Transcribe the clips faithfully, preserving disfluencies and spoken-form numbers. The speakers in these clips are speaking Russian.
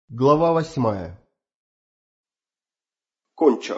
Глава восьмая. Кончо.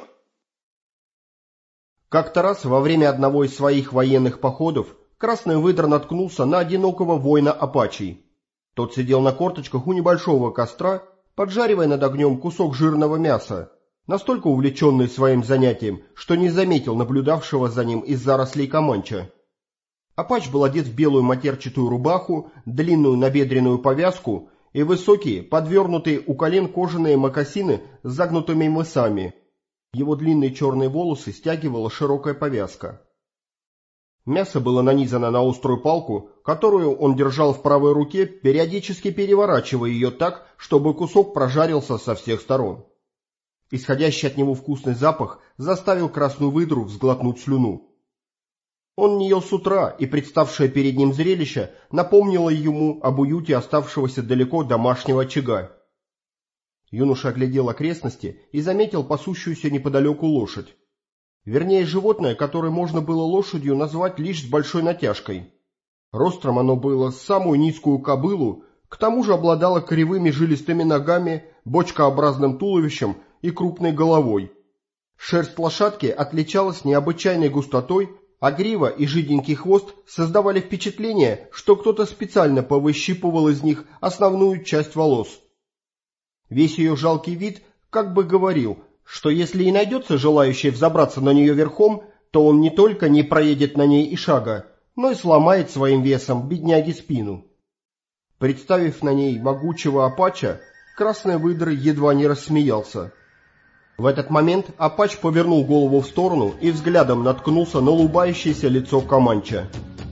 Как-то раз во время одного из своих военных походов Красный Выдра наткнулся на одинокого воина апачей. Тот сидел на корточках у небольшого костра, поджаривая над огнем кусок жирного мяса, настолько увлеченный своим занятием, что не заметил наблюдавшего за ним из зарослей Команча. Апач был одет в белую матерчатую рубаху, длинную набедренную повязку и высокие, подвернутые у колен кожаные мокасины с загнутыми мысами. Его длинные черные волосы стягивала широкая повязка. Мясо было нанизано на острую палку, которую он держал в правой руке, периодически переворачивая ее так, чтобы кусок прожарился со всех сторон. Исходящий от него вкусный запах заставил Красную Выдру взглотнуть слюну. Он не ел с утра, и представшее перед ним зрелище напомнило ему об уюте оставшегося далеко домашнего очага. Юноша оглядел окрестности и заметил пасущуюся неподалеку лошадь. Вернее, животное, которое можно было лошадью назвать лишь с большой натяжкой. Ростом оно было с самую низкую кобылу, к тому же обладало кривыми жилистыми ногами, бочкообразным туловищем и крупной головой. Шерсть лошадки отличалась необычайной густотой, а грива и жиденький хвост создавали впечатление, что кто-то специально повыщипывал из них основную часть волос. Весь ее жалкий вид как бы говорил, что если и найдется желающий взобраться на нее верхом, то он не только не проедет на ней и шага, но и сломает своим весом бедняге спину. Представив на ней могучего апача, Красный Выдра едва не рассмеялся. В этот момент апач повернул голову в сторону и взглядом наткнулся на улыбающееся лицо Команча.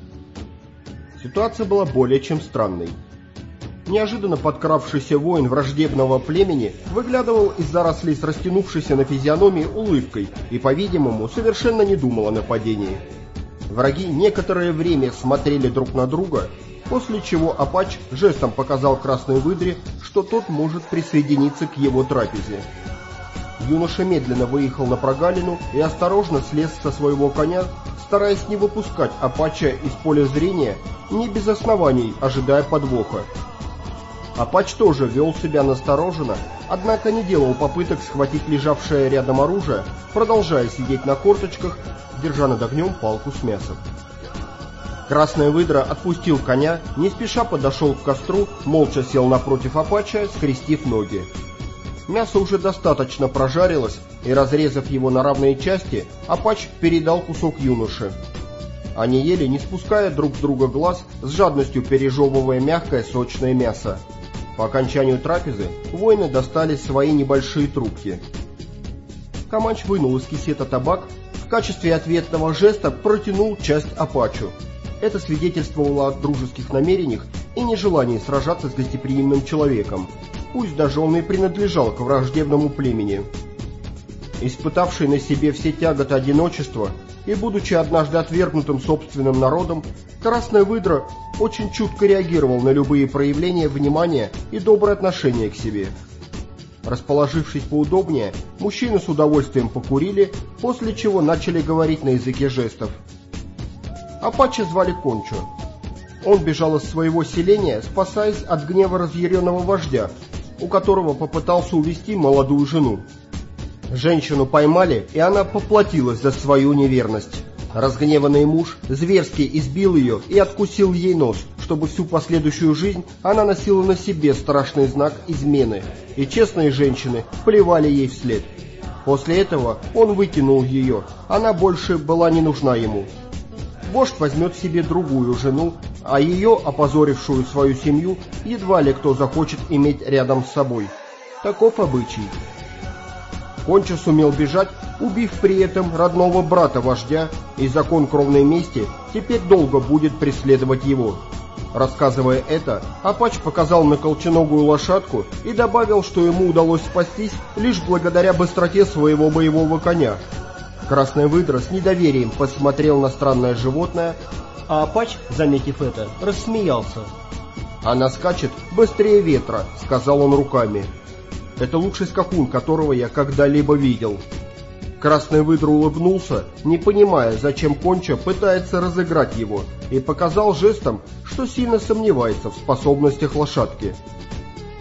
Ситуация была более чем странной. Неожиданно подкравшийся воин враждебного племени выглядывал из зарослей с растянувшейся на физиономии улыбкой и, по-видимому, совершенно не думал о нападении. Враги некоторое время смотрели друг на друга, после чего апач жестом показал Красной Выдре, что тот может присоединиться к его трапезе. Юноша медленно выехал на прогалину и осторожно слез со своего коня, стараясь не выпускать апача из поля зрения, не без оснований ожидая подвоха. Апач тоже вел себя настороженно, однако не делал попыток схватить лежавшее рядом оружие, продолжая сидеть на корточках, держа над огнем палку с мясом. Красная Выдра отпустил коня, не спеша подошел к костру, молча сел напротив апача, скрестив ноги. Мясо уже достаточно прожарилось, и, разрезав его на равные части, апач передал кусок юноше. Они ели, не спуская друг с друга глаз, с жадностью пережевывая мягкое сочное мясо. По окончанию трапезы воины достали свои небольшие трубки. Команч вынул из кисета табак, в качестве ответного жеста протянул часть апачу. Это свидетельствовало о дружеских намерениях и нежелании сражаться с гостеприимным человеком, пусть даже он и принадлежал к враждебному племени. Испытавший на себе все тяготы одиночества и будучи однажды отвергнутым собственным народом, Красная Выдра очень чутко реагировал на любые проявления внимания и доброе отношение к себе. Расположившись поудобнее, мужчины с удовольствием покурили, после чего начали говорить на языке жестов. Апача звали Кончо. Он бежал из своего селения, спасаясь от гнева разъяренного вождя, у которого попытался увести молодую жену. Женщину поймали, и она поплатилась за свою неверность. Разгневанный муж зверски избил ее и откусил ей нос, чтобы всю последующую жизнь она носила на себе страшный знак измены, и честные женщины плевали ей вслед. После этого он выкинул ее, она больше была не нужна ему. Вождь возьмет себе другую жену, а ее, опозорившую свою семью, едва ли кто захочет иметь рядом с собой. Таков обычай. Кончо сумел бежать, убив при этом родного брата вождя, и закон кровной мести теперь долго будет преследовать его. Рассказывая это, апач показал на колченогую лошадку и добавил, что ему удалось спастись лишь благодаря быстроте своего боевого коня. Красная Выдра с недоверием посмотрел на странное животное, а апач, заметив это, рассмеялся. «Она скачет быстрее ветра», — сказал он руками. «Это лучший скакун, которого я когда-либо видел». Красный Выдра улыбнулся, не понимая, зачем Кончо пытается разыграть его, и показал жестом, что сильно сомневается в способностях лошадки.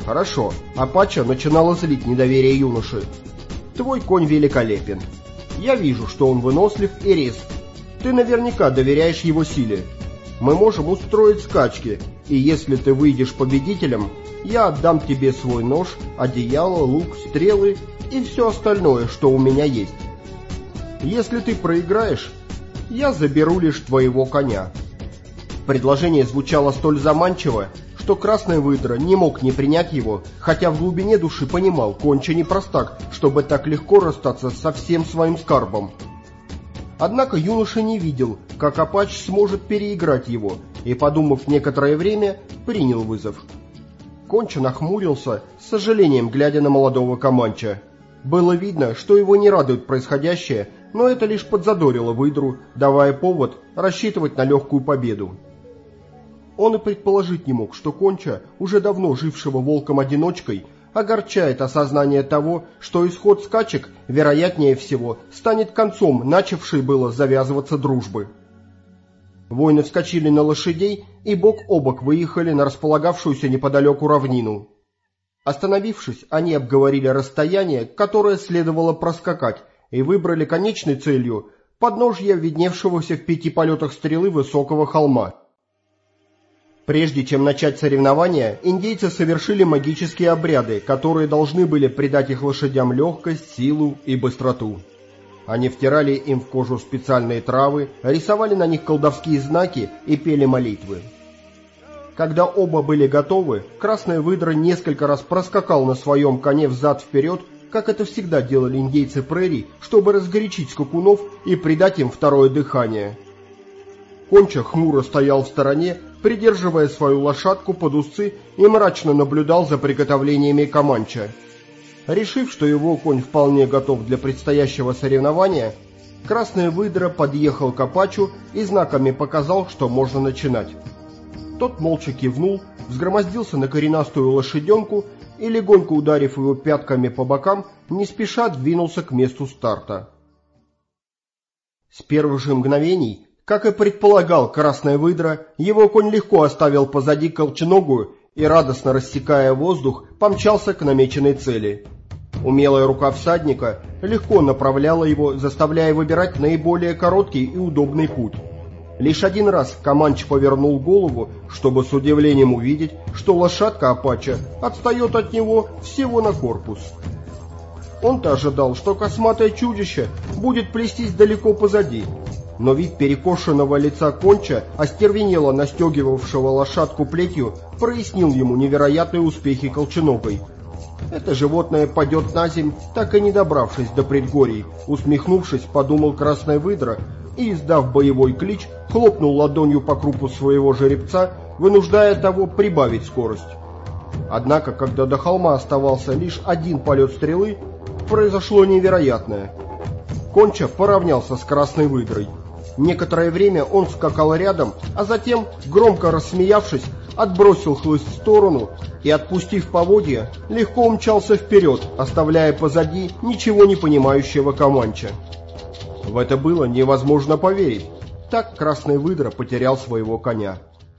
Хорошо, Апача начинала злить недоверие юноши. Твой конь великолепен. Я вижу, что он вынослив и резв. Ты наверняка доверяешь его силе. Мы можем устроить скачки, и если ты выйдешь победителем, я отдам тебе свой нож, одеяло, лук, стрелы и все остальное, что у меня есть. Если ты проиграешь, я заберу лишь твоего коня. Предложение звучало столь заманчиво, что Красная Выдра не мог не принять его, хотя в глубине души понимал, Конча не простак, чтобы так легко расстаться со всем своим скарбом. Однако юноша не видел, как Апач сможет переиграть его, и, подумав некоторое время, принял вызов. Конча нахмурился, с сожалением глядя на молодого Команча. Было видно, что его не радует происходящее, но это лишь подзадорило Выдру, давая повод рассчитывать на легкую победу. Он и предположить не мог, что Конча, уже давно жившего волком-одиночкой, огорчает осознание того, что исход скачек, вероятнее всего, станет концом начавшей было завязываться дружбы. Воины вскочили на лошадей и бок о бок выехали на располагавшуюся неподалеку равнину. Остановившись, они обговорили расстояние, которое следовало проскакать, и выбрали конечной целью подножье видневшегося в пяти полетах стрелы высокого холма. Прежде чем начать соревнования, индейцы совершили магические обряды, которые должны были придать их лошадям легкость, силу и быстроту. Они втирали им в кожу специальные травы, рисовали на них колдовские знаки и пели молитвы. Когда оба были готовы, Красная Выдра несколько раз проскакал на своем коне взад-вперед, как это всегда делали индейцы прерий, чтобы разгорячить скакунов и придать им второе дыхание. Конча хмуро стоял в стороне, придерживая свою лошадку под усы, и мрачно наблюдал за приготовлениями Команча. Решив, что его конь вполне готов для предстоящего соревнования, Красная Выдра подъехал к Апачу и знаками показал, что можно начинать. Тот молча кивнул, взгромоздился на коренастую лошаденку и, легонько ударив его пятками по бокам, не спеша двинулся к месту старта. С первых же мгновений, как и предполагал Красная Выдра, его конь легко оставил позади колченогую и, радостно рассекая воздух, помчался к намеченной цели. Умелая рука всадника легко направляла его, заставляя выбирать наиболее короткий и удобный путь. Лишь один раз Команч повернул голову, чтобы с удивлением увидеть, что лошадка Апача отстает от него всего на корпус. Он-то ожидал, что косматое чудище будет плестись далеко позади, но вид перекошенного лица Конча, остервенело настегивавшего лошадку плетью, прояснил ему невероятные успехи колченогой. Это животное падет на земь, так и не добравшись до предгорий, усмехнувшись, подумал Красная Выдра и, издав боевой клич, хлопнул ладонью по крупу своего жеребца, вынуждая того прибавить скорость. Однако, когда до холма оставался лишь один полет стрелы, произошло невероятное. Конча поравнялся с Красной Выдрой. Некоторое время он скакал рядом, а затем, громко рассмеявшись, отбросил хлыст в сторону и, отпустив поводья, легко умчался вперед, оставляя позади ничего не понимающего Команча. В это было невозможно поверить. Так Красная Выдра потерял своего коня.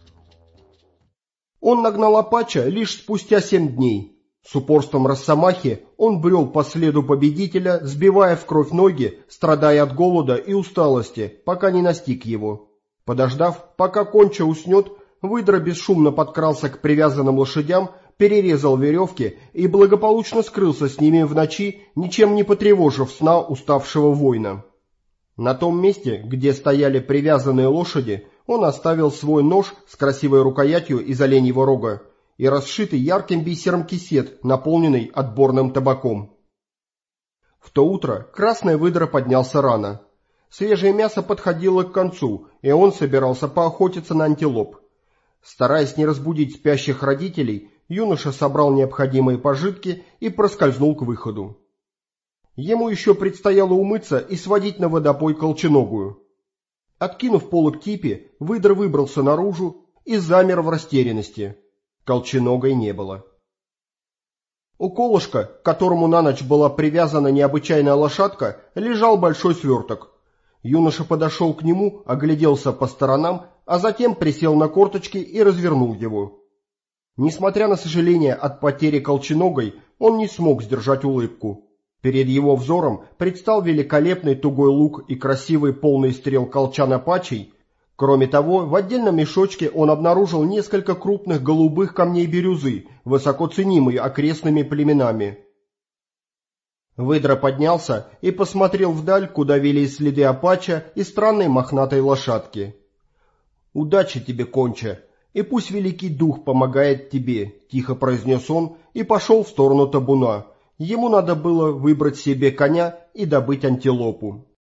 Он нагнал Апача лишь спустя семь дней. С упорством росомахи он брел по следу победителя, сбивая в кровь ноги, страдая от голода и усталости, пока не настиг его. Подождав, пока Конча уснет, Выдра бесшумно подкрался к привязанным лошадям, перерезал веревки и благополучно скрылся с ними в ночи, ничем не потревожив сна уставшего воина. На том месте, где стояли привязанные лошади, он оставил свой нож с красивой рукоятью из оленьего рога и расшитый ярким бисером кисет, наполненный отборным табаком. В то утро Красная Выдра поднялся рано. Свежее мясо подходило к концу, и он собирался поохотиться на антилоп. Стараясь не разбудить спящих родителей, юноша собрал необходимые пожитки и проскользнул к выходу. Ему еще предстояло умыться и сводить на водопой колченогую. Откинув полог типи, Выдра выбрался наружу и замер в растерянности. Колченогой не было. У колышка, к которому на ночь была привязана необычайная лошадка, лежал большой сверток. Юноша подошел к нему, огляделся по сторонам, а затем присел на корточки и развернул его. Несмотря на сожаление от потери колченогой, он не смог сдержать улыбку. Перед его взором предстал великолепный тугой лук и красивый полный стрел колчан Апачей. Кроме того, в отдельном мешочке он обнаружил несколько крупных голубых камней бирюзы, высоко ценимые окрестными племенами. Выдра поднялся и посмотрел вдаль, куда вели следы Апача и странной мохнатой лошадки. «Удачи тебе, Конча, и пусть Великий Дух помогает тебе», — тихо произнес он и пошел в сторону табуна. Ему надо было выбрать себе коня и добыть антилопу.